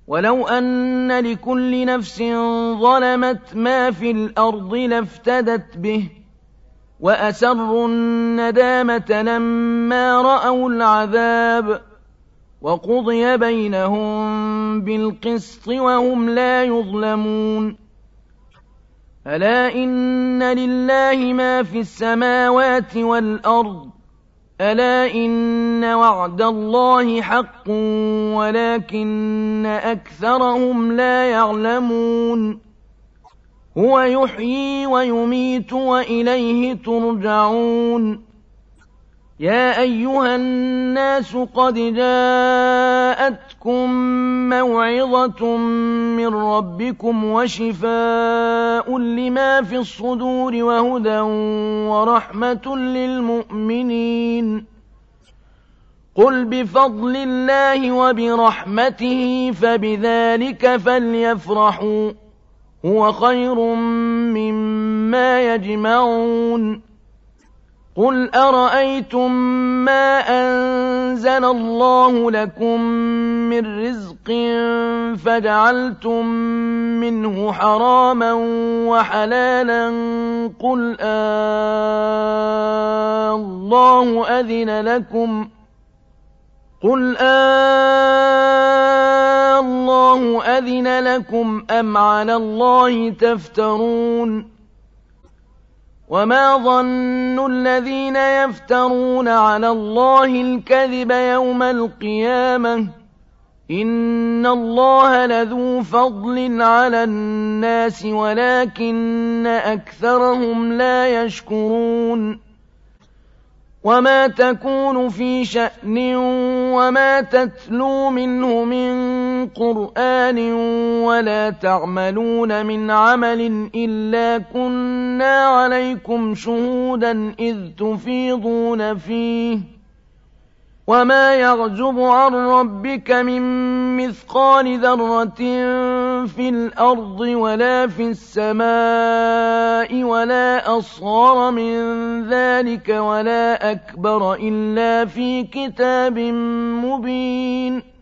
ولو أن لكل نفس ظلمت ما في الأرض لافتدت به وأسروا الندامة لما رأوا العذاب وقضي بينهم بالقسط وهم لا يظلمون ألا إن لله ما في السماوات والأرض ألا إن وعد الله حق ولكن أكثرهم لا يعلمون هو يحيي ويميت وإليه ترجعون يا أيها الناس قد جاءتكم موعظة من ربكم وشفاء لما في الصدور وهدى ورحمة للمؤمنين قل بفضل الله وبرحمته فبذلك فليفرحوا هو خير مما يجمعون قل أرأيتم ما أنزل الله لكم من رزق فجعلتم منه حراما وحلالا قل الله أذن لكم أم على الله تفترون وما ظن الذين يفترون على الله الكذب يوم القيامة إن الله لذو فضل على الناس ولكن أكثرهم لا يشكرون وما تكون في شأن وما تتلو منه من قرآن ولا تعملون من عمل إلا كنا عليكم شهودا إذ تفيضون فيه وما يعزب عن ربك من مثقال ذرة في الأرض ولا في السماء ولا أصغر من ذلك ولا أكبر إلا في كتاب مبين